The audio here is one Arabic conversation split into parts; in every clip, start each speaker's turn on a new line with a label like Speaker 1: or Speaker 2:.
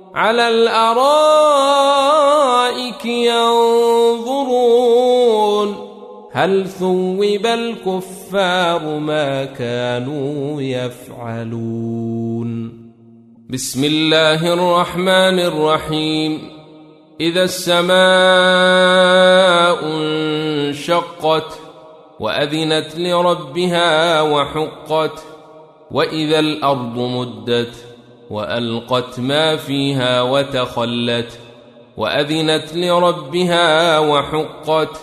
Speaker 1: على الأرائك ينظرون هل ثوب الكفار ما كانوا يفعلون. بسم الله الرحمن الرحيم. إذا السماء انشقت وأذنت لربها وحقت وإذا الأرض مدت وألقت ما فيها وتخلت وأذنت لربها وحقت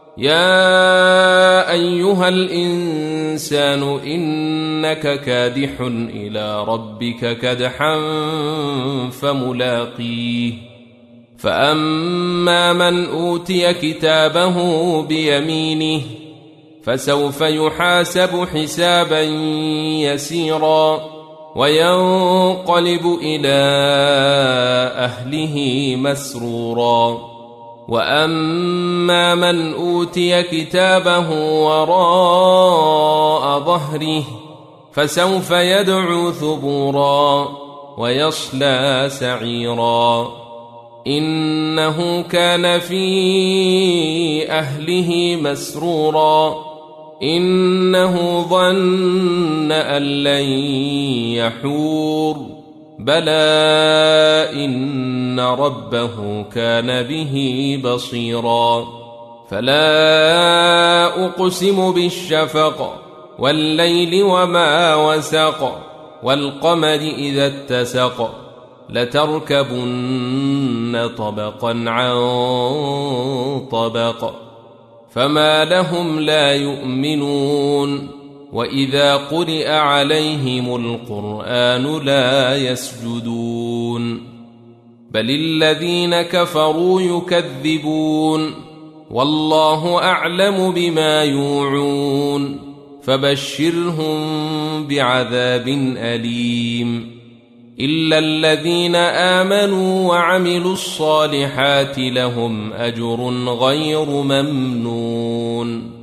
Speaker 1: يا أيها الإنسان إنك كادح إلى ربك كدحا فملاقيه فأما من أوتي كتابه بيمينه فسوف يحاسب حسابا يسيرا وينقلب إلى أهله مسرورا وأما من أوتي كتابه وراء ظهره فسوف يدعو ثبورا ويصلى سعيرا إنه كان في أهله مسرورا إنه ظن أن لن يحور بلى إن ربه كان به بصيرا فلا أقسم بالشفق والليل وما وسق والقمر إذا اتسق لتركبن طبقا عن طبق فما لهم لا يؤمنون وإذا قرئ عليهم القرآن لا يسجدون بل الذين كفروا يكذبون والله أعلم بما يوعون فبشرهم بعذاب أليم إلا الذين آمنوا وعملوا الصالحات لهم أجر غير ممنون.